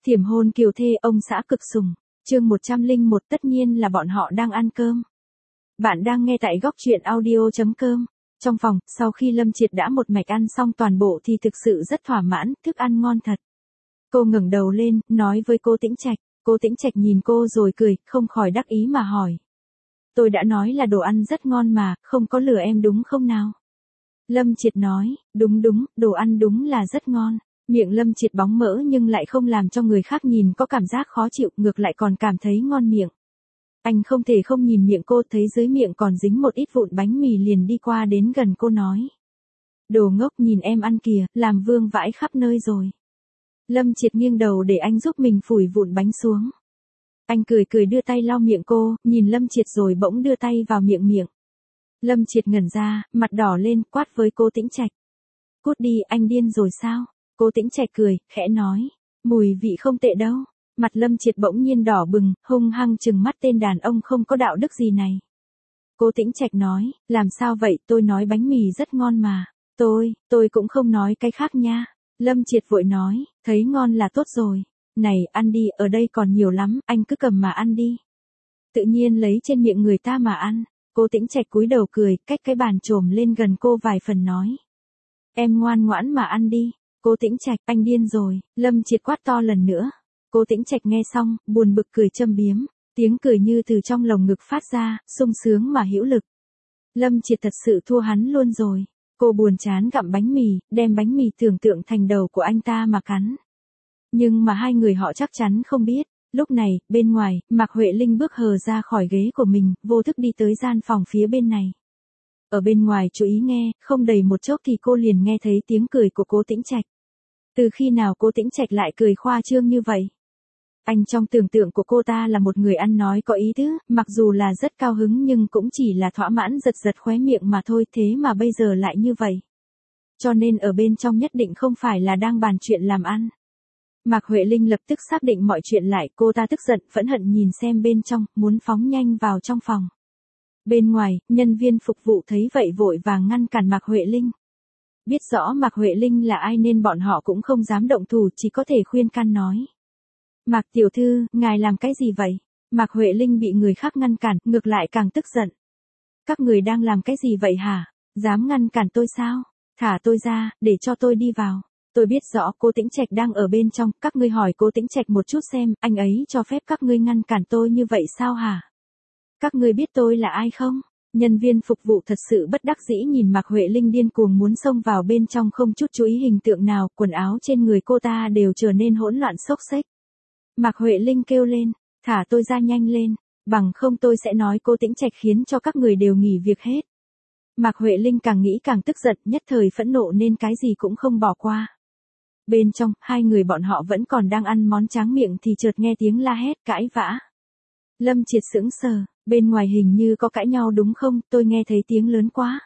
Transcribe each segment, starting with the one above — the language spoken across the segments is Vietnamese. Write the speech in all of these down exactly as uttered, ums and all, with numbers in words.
Thiểm hôn kiều thê ông xã cực sủng, chương một trăm lẻ một tất nhiên là bọn họ đang ăn cơm. Bạn đang nghe tại góc truyện audio chấm com. Trong phòng, sau khi Lâm Triệt đã một mạch ăn xong toàn bộ thì thực sự rất thỏa mãn, thức ăn ngon thật. Cô ngẩng đầu lên, nói với cô Tĩnh Trạch, cô Tĩnh Trạch nhìn cô rồi cười, không khỏi đắc ý mà hỏi. Tôi đã nói là đồ ăn rất ngon mà, không có lừa em đúng không nào? Lâm Triệt nói, đúng đúng, đồ ăn đúng là rất ngon. Miệng Lâm Triệt bóng mỡ nhưng lại không làm cho người khác nhìn có cảm giác khó chịu, ngược lại còn cảm thấy ngon miệng. Anh không thể không nhìn miệng cô, thấy dưới miệng còn dính một ít vụn bánh mì liền đi qua đến gần cô nói. Đồ ngốc, nhìn em ăn kìa, làm vương vãi khắp nơi rồi. Lâm Triệt nghiêng đầu để anh giúp mình phủi vụn bánh xuống. Anh cười cười đưa tay lau miệng cô, nhìn Lâm Triệt rồi bỗng đưa tay vào miệng miệng. Lâm Triệt ngẩn ra, mặt đỏ lên, quát với cô Tĩnh Trạch. Cút đi, anh điên rồi sao? Cô Tĩnh Trạch cười, khẽ nói. Mùi vị không tệ đâu. Mặt Lâm Triệt bỗng nhiên đỏ bừng, hung hăng trừng mắt tên đàn ông không có đạo đức gì này. Cô Tĩnh Trạch nói, làm sao vậy, tôi nói bánh mì rất ngon mà. Tôi, tôi cũng không nói cái khác nha. Lâm Triệt vội nói, thấy ngon là tốt rồi. Này, ăn đi, ở đây còn nhiều lắm, anh cứ cầm mà ăn đi. Tự nhiên lấy trên miệng người ta mà ăn. Cô Tĩnh Trạch cúi đầu cười, cách cái bàn trồm lên gần cô vài phần nói. Em ngoan ngoãn mà ăn đi. Cô Tĩnh Trạch, anh điên rồi. Lâm Triệt quát to lần nữa. Cô Tĩnh Trạch nghe xong, buồn bực cười châm biếm, tiếng cười như từ trong lồng ngực phát ra, sung sướng mà hữu lực. Lâm Triệt thật sự thua hắn luôn rồi. Cô buồn chán gặm bánh mì, đem bánh mì tưởng tượng thành đầu của anh ta mà cắn. Nhưng mà hai người họ chắc chắn không biết. Lúc này, bên ngoài, Mạc Huệ Linh bước hờ ra khỏi ghế của mình, vô thức đi tới gian phòng phía bên này. Ở bên ngoài chú ý nghe, không đầy một chốc thì cô liền nghe thấy tiếng cười của cô Tĩnh Trạch. Từ khi nào cô Tĩnh Trạch lại cười khoa trương như vậy? Anh trong tưởng tượng của cô ta là một người ăn nói có ý tứ, mặc dù là rất cao hứng nhưng cũng chỉ là thỏa mãn giật giật khóe miệng mà thôi, thế mà bây giờ lại như vậy. Cho nên ở bên trong nhất định không phải là đang bàn chuyện làm ăn. Mạc Huệ Linh lập tức xác định mọi chuyện lại, cô ta tức giận, phẫn hận nhìn xem bên trong, muốn phóng nhanh vào trong phòng. Bên ngoài, nhân viên phục vụ thấy vậy vội vàng ngăn cản Mạc Huệ Linh. Biết rõ Mạc Huệ Linh là ai nên bọn họ cũng không dám động thủ, chỉ có thể khuyên can nói. Mạc tiểu thư, ngài làm cái gì vậy? Mạc Huệ Linh bị người khác ngăn cản, ngược lại càng tức giận. Các người đang làm cái gì vậy hả? Dám ngăn cản tôi sao? Thả tôi ra, để cho tôi đi vào. Tôi biết rõ cô Tĩnh Trạch đang ở bên trong, các ngươi hỏi cô Tĩnh Trạch một chút xem, anh ấy cho phép các ngươi ngăn cản tôi như vậy sao hả? Các ngươi biết tôi là ai không? Nhân viên phục vụ thật sự bất đắc dĩ nhìn Mạc Huệ Linh điên cuồng muốn xông vào bên trong không chút chú ý hình tượng nào, quần áo trên người cô ta đều trở nên hỗn loạn xốc xếch. Mạc Huệ Linh kêu lên, thả tôi ra nhanh lên, bằng không tôi sẽ nói cô Tĩnh Trạch khiến cho các người đều nghỉ việc hết. Mạc Huệ Linh càng nghĩ càng tức giận, nhất thời phẫn nộ nên cái gì cũng không bỏ qua. Bên trong, hai người bọn họ vẫn còn đang ăn món tráng miệng thì chợt nghe tiếng la hét cãi vã. Lâm Triệt sững sờ, bên ngoài hình như có cãi nhau đúng không, tôi nghe thấy tiếng lớn quá.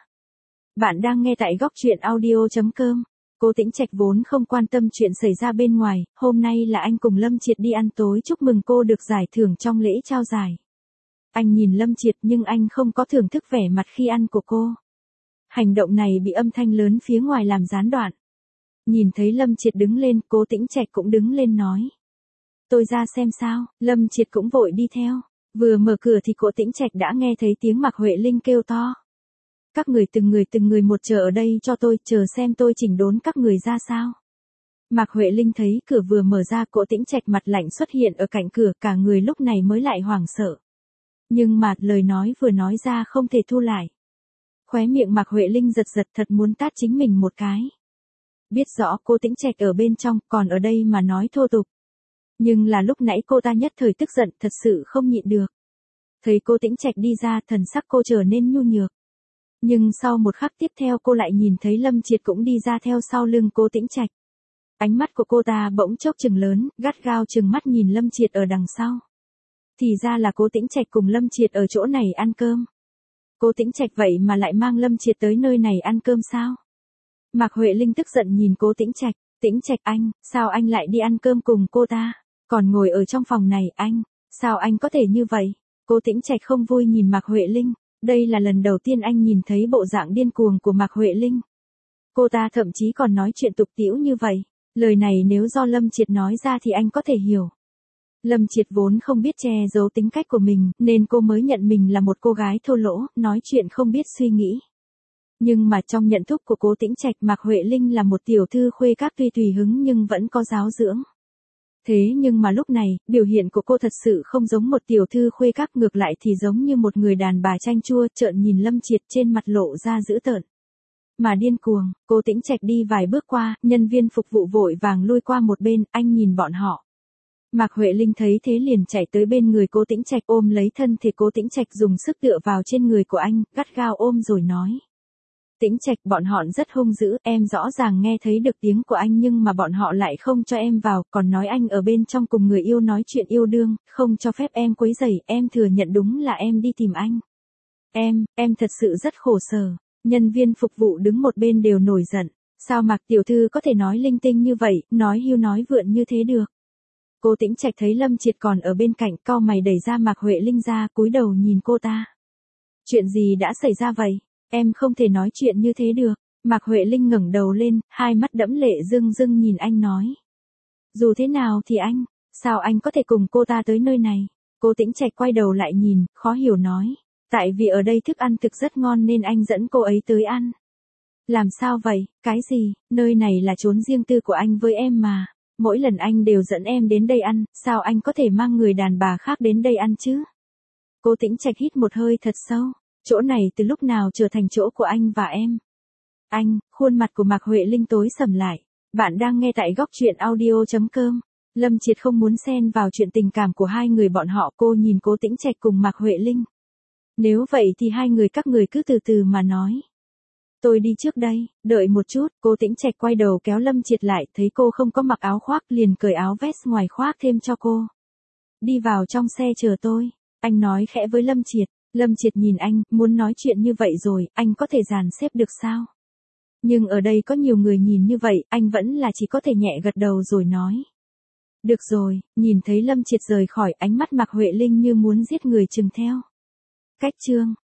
Bạn đang nghe tại góc truyện audio chấm com. Cô Tĩnh Trạch vốn không quan tâm chuyện xảy ra bên ngoài, hôm nay là anh cùng Lâm Triệt đi ăn tối chúc mừng cô được giải thưởng trong lễ trao giải. Anh nhìn Lâm Triệt nhưng anh không có thưởng thức vẻ mặt khi ăn của cô. Hành động này bị âm thanh lớn phía ngoài làm gián đoạn. Nhìn thấy Lâm Triệt đứng lên, cô Tĩnh Trạch cũng đứng lên nói. Tôi ra xem sao, Lâm Triệt cũng vội đi theo. Vừa mở cửa thì cô Tĩnh Trạch đã nghe thấy tiếng Mạc Huệ Linh kêu to. Các người từng người từng người một chờ ở đây cho tôi, chờ xem tôi chỉnh đốn các người ra sao. Mạc Huệ Linh thấy cửa vừa mở ra, cô Tĩnh Trạch mặt lạnh xuất hiện ở cạnh cửa, cả người lúc này mới lại hoảng sợ. Nhưng mà lời nói vừa nói ra không thể thu lại. Khóe miệng Mạc Huệ Linh giật giật thật muốn tát chính mình một cái. Biết rõ cô Tĩnh Trạch ở bên trong, còn ở đây mà nói thô tục. Nhưng là lúc nãy cô ta nhất thời tức giận, thật sự không nhịn được. Thấy cô Tĩnh Trạch đi ra, thần sắc cô trở nên nhu nhược. Nhưng sau một khắc tiếp theo cô lại nhìn thấy Lâm Triệt cũng đi ra theo sau lưng cô Tĩnh Trạch. Ánh mắt của cô ta bỗng chốc chừng lớn, gắt gao chừng mắt nhìn Lâm Triệt ở đằng sau. Thì ra là cô Tĩnh Trạch cùng Lâm Triệt ở chỗ này ăn cơm. Cô Tĩnh Trạch vậy mà lại mang Lâm Triệt tới nơi này ăn cơm sao? Mạc Huệ Linh tức giận nhìn cô Tĩnh Trạch, Tĩnh Trạch anh, sao anh lại đi ăn cơm cùng cô ta? Còn ngồi ở trong phòng này anh, sao anh có thể như vậy? Cô Tĩnh Trạch không vui nhìn Mạc Huệ Linh. Đây là lần đầu tiên anh nhìn thấy bộ dạng điên cuồng của Mạc Huệ Linh. Cô ta thậm chí còn nói chuyện tục tĩu như vậy. Lời này nếu do Lâm Triệt nói ra thì anh có thể hiểu. Lâm Triệt vốn không biết che giấu tính cách của mình, nên cô mới nhận mình là một cô gái thô lỗ, nói chuyện không biết suy nghĩ. Nhưng mà trong nhận thức của Cố Tĩnh Trạch, Mạc Huệ Linh là một tiểu thư khuê các tuy tùy hứng nhưng vẫn có giáo dưỡng. Thế nhưng mà lúc này, biểu hiện của cô thật sự không giống một tiểu thư khuê các, ngược lại thì giống như một người đàn bà chanh chua, trợn nhìn Lâm Triệt, trên mặt lộ ra dữ tợn mà điên cuồng. Cố Tĩnh Trạch đi vài bước qua, nhân viên phục vụ vội vàng lui qua một bên, anh nhìn bọn họ. Mạc Huệ Linh thấy thế liền chạy tới bên người Cố Tĩnh Trạch, ôm lấy thân thể Cố Tĩnh Trạch, dùng sức tựa vào trên người của anh, gắt gao ôm rồi nói. Tĩnh Trạch, bọn họ rất hung dữ, em rõ ràng nghe thấy được tiếng của anh nhưng mà bọn họ lại không cho em vào, còn nói anh ở bên trong cùng người yêu nói chuyện yêu đương, không cho phép em quấy rầy, em thừa nhận đúng là em đi tìm anh. Em, em thật sự rất khổ sở. Nhân viên phục vụ đứng một bên đều nổi giận, sao Mạc tiểu thư có thể nói linh tinh như vậy, nói hưu nói vượn như thế được. Cố Tĩnh Trạch thấy Lâm Triệt còn ở bên cạnh, cau mày đẩy ra Mạc Huệ Linh ra, cúi đầu nhìn cô ta. Chuyện gì đã xảy ra vậy? Em không thể nói chuyện như thế được. Mạc Huệ Linh ngẩng đầu lên, hai mắt đẫm lệ rưng rưng nhìn anh nói. Dù thế nào thì anh, sao anh có thể cùng cô ta tới nơi này? Cố Tĩnh Trạch quay đầu lại nhìn, khó hiểu nói. Tại vì ở đây thức ăn thực rất ngon nên anh dẫn cô ấy tới ăn. Làm sao vậy? Cái gì? Nơi này là chốn riêng tư của anh với em mà. Mỗi lần anh đều dẫn em đến đây ăn, sao anh có thể mang người đàn bà khác đến đây ăn chứ? Cố Tĩnh Trạch hít một hơi thật sâu. Chỗ này từ lúc nào trở thành chỗ của anh và em? Anh, khuôn mặt của Mạc Huệ Linh tối sầm lại. Bạn đang nghe tại góc truyện audio chấm com. Lâm Triệt không muốn xen vào chuyện tình cảm của hai người bọn họ, cô nhìn Cố Tĩnh Trạch cùng Mạc Huệ Linh. Nếu vậy thì hai người các người cứ từ từ mà nói. Tôi đi trước đây, đợi một chút. Cố Tĩnh Trạch quay đầu kéo Lâm Triệt lại, thấy cô không có mặc áo khoác liền cởi áo vest ngoài khoác thêm cho cô. Đi vào trong xe chờ tôi. Anh nói khẽ với Lâm Triệt. Lâm Triệt nhìn anh, muốn nói chuyện như vậy rồi, anh có thể dàn xếp được sao? Nhưng ở đây có nhiều người nhìn như vậy, anh vẫn là chỉ có thể nhẹ gật đầu rồi nói. Được rồi. Nhìn thấy Lâm Triệt rời khỏi, ánh mắt Mạc Huệ Linh như muốn giết người chừng theo. Cách chương